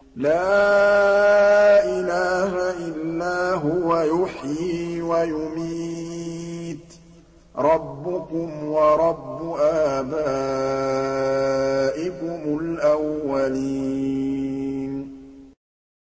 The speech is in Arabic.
لَا إِلَٰهَ إِلَّا هُوَ يُحْيِي وَيُمِيتُ رَبُّكُمْ وَرَبُّ آبَائِكُمُ